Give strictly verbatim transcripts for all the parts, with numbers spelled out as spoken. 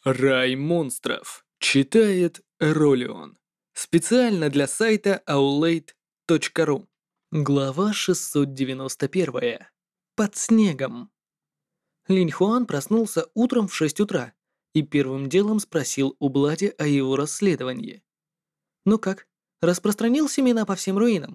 Рай монстров. Читает Ролион. Специально для сайта аулейт точка ру. Глава шестьсот девяносто один. Под снегом. Линь Хуан проснулся утром в шесть утра и первым делом спросил у Блади о его расследовании. «Ну как, распространил семена по всем руинам?»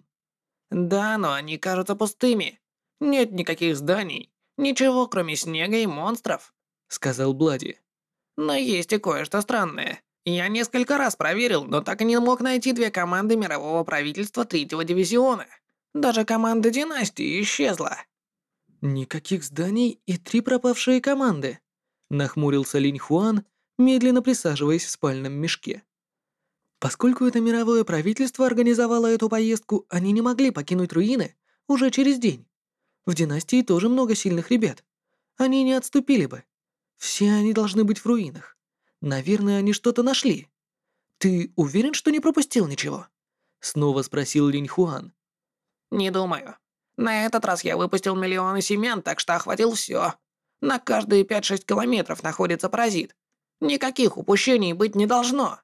Да, но они кажутся пустыми. Нет никаких зданий, ничего кроме снега и монстров. — сказал Блади. Но есть и кое-что странное. Я несколько раз проверил, но так и не мог найти две команды мирового правительства третьего дивизиона. Даже команда династии исчезла. «Никаких зданий и три пропавшие команды», — нахмурился Линь Хуан, медленно присаживаясь в спальном мешке. Поскольку это мировое правительство организовало эту поездку, они не могли покинуть руины уже через день. В династии тоже много сильных ребят. Они не отступили бы. Все они должны быть в руинах. Наверное, они что-то нашли. Ты уверен, что не пропустил ничего? Снова спросил Линь Хуан. Не думаю. На этот раз я выпустил миллионы семян, так что охватил все. На каждые пять-шесть километров находится паразит. Никаких упущений быть не должно.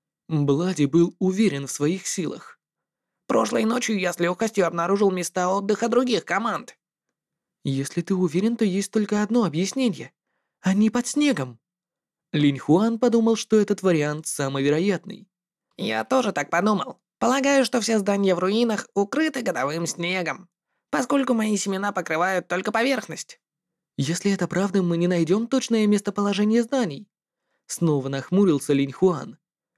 Блади был уверен в своих силах. Прошлой ночью я с легкостью обнаружил места отдыха других команд. Если ты уверен, то есть только одно объяснение. Они под снегом. Линь Хуан подумал, что этот вариант самый вероятный. Я тоже так подумал. Полагаю, что все здания в руинах укрыты годовым снегом, поскольку мои семена покрывают только поверхность. Если это правда, мы не найдем точное местоположение зданий. Снова нахмурился Линь Хуан.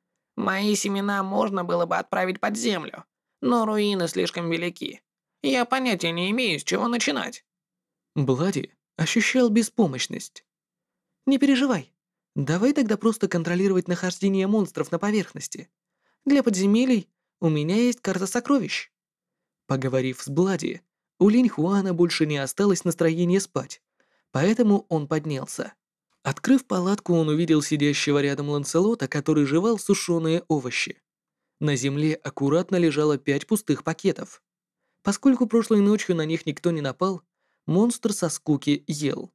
Мои семена можно было бы отправить под землю, но руины слишком велики. Я понятия не имею, с чего начинать. Блади ощущал беспомощность. «Не переживай. Давай тогда просто контролировать нахождение монстров на поверхности. Для подземелий у меня есть карта сокровищ». Поговорив с Блади, у Линь Хуана больше не осталось настроения спать, поэтому он поднялся. Открыв палатку, он увидел сидящего рядом Ланселота, который жевал сушеные овощи. На земле аккуратно лежало пять пустых пакетов. Поскольку прошлой ночью на них никто не напал, монстр со скуки ел.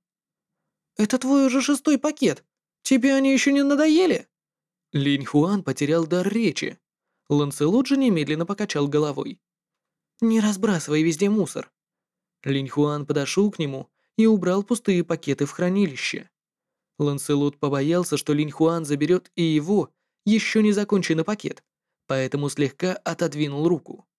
«Это твой уже шестой пакет. Тебе они еще не надоели?» Линь Хуан потерял дар речи. Ланселот же немедленно покачал головой. «Не разбрасывай везде мусор». Линь Хуан подошел к нему и убрал пустые пакеты в хранилище. Ланселот побоялся, что Линь Хуан заберет и его, еще не законченный пакет, поэтому слегка отодвинул руку.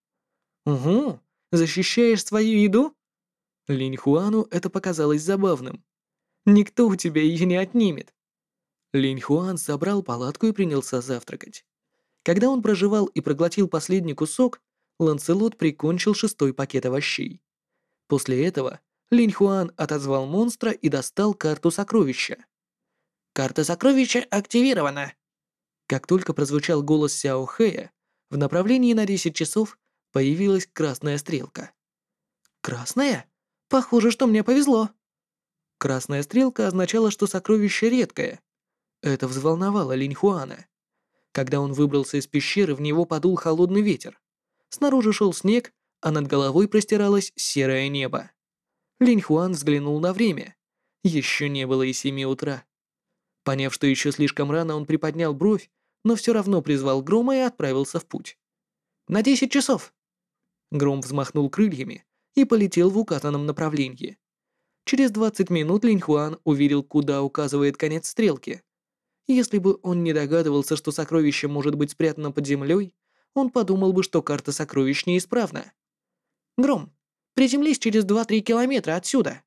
«Угу, защищаешь свою еду?» Линь Хуану это показалось забавным. «Никто у тебя ее не отнимет». Линь Хуан собрал палатку и принялся завтракать. Когда он прожевал и проглотил последний кусок, Ланселот прикончил шестой пакет овощей. После этого Линь Хуан отозвал монстра и достал карту сокровища. Карта сокровища активирована. Как только прозвучал голос Сяо Хэя, в направлении на десять часов появилась красная стрелка. «Красная? Похоже, что мне повезло». Красная стрелка означала, что сокровище редкое. Это взволновало Линь Хуана. Когда он выбрался из пещеры, в него подул холодный ветер. Снаружи шел снег, а над головой простиралось серое небо. Линь Хуан взглянул на время. Еще не было и семи утра. Поняв, что еще слишком рано, он приподнял бровь, но все равно призвал Грома и отправился в путь. «На десять часов!» Гром взмахнул крыльями и полетел в указанном направлении. Через двадцать минут Линь Хуан увидел, куда указывает конец стрелки. Если бы он не догадывался, что сокровище может быть спрятано под землей, он подумал бы, что карта сокровищ неисправна. «Гром, приземлись через два-три километра отсюда!»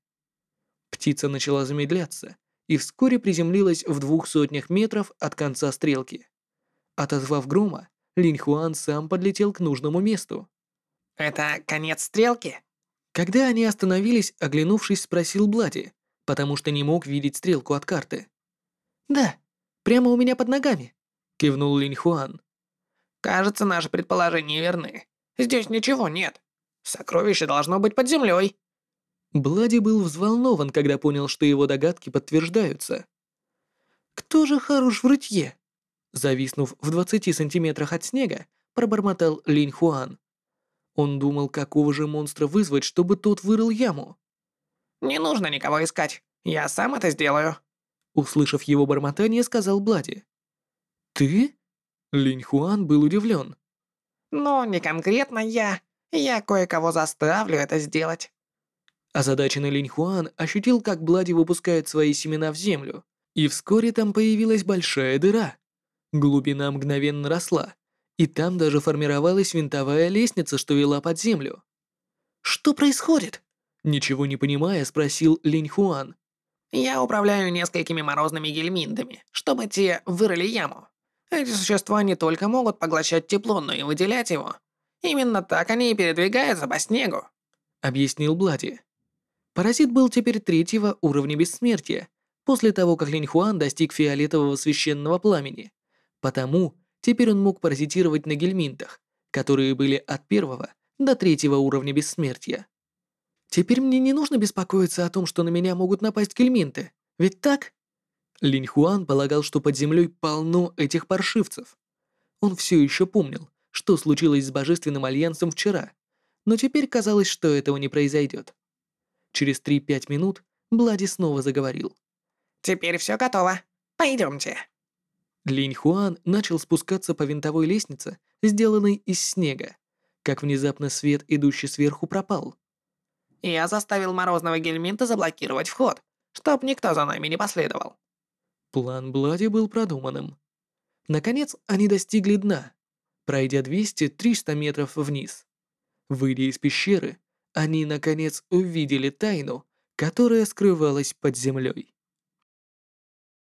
Птица начала замедляться и вскоре приземлилась в двух сотнях метров от конца стрелки. Отозвав Грома, Линь Хуан сам подлетел к нужному месту. Это конец стрелки? Когда они остановились, оглянувшись, спросил Блади, потому что не мог видеть стрелку от карты. «Да, прямо у меня под ногами», — кивнул Линь Хуан. Кажется, наши предположения верны. Здесь ничего нет. Сокровище должно быть под землей. Блади был взволнован, когда понял, что его догадки подтверждаются. «Кто же хорош в рытье?» Зависнув в двадцати сантиметрах от снега, пробормотал Линь Хуан. Он думал, какого же монстра вызвать, чтобы тот вырыл яму. Не нужно никого искать. Я сам это сделаю. Услышав его бормотание, сказал Блади. «Ты?» Линь Хуан был удивлен. «Ну, не конкретно я. Я кое-кого заставлю это сделать». Озадаченный Линь Хуан ощутил, как Блади выпускает свои семена в землю, и вскоре там появилась большая дыра. Глубина мгновенно росла, и там даже формировалась винтовая лестница, что вела под землю. «Что происходит?» Ничего не понимая, спросил Линь Хуан. «Я управляю несколькими морозными гельминтами, чтобы те вырыли яму. Эти существа не только могут поглощать тепло, но и выделять его. Именно так они и передвигаются по снегу». Объяснил Блади. Паразит был теперь третьего уровня бессмертия, после того, как Линь Хуан достиг фиолетового священного пламени. Потому теперь он мог паразитировать на гельминтах, которые были от первого до третьего уровня бессмертия. Теперь мне не нужно беспокоиться о том, что на меня могут напасть гельминты, ведь так? Линь Хуан полагал, что под землей полно этих паршивцев. Он все еще помнил, что случилось с Божественным Альянсом вчера, но теперь казалось, что этого не произойдет. Через три-пять минут Блади снова заговорил. «Теперь все готово. Пойдемте». Линь Хуан начал спускаться по винтовой лестнице, сделанной из снега, как внезапно свет, идущий сверху, пропал. Я заставил морозного гельминта заблокировать вход, чтоб никто за нами не последовал. План Блади был продуманным. Наконец, они достигли дна, пройдя двести-триста метров вниз. Выйдя из пещеры, они, наконец, увидели тайну, которая скрывалась под землей.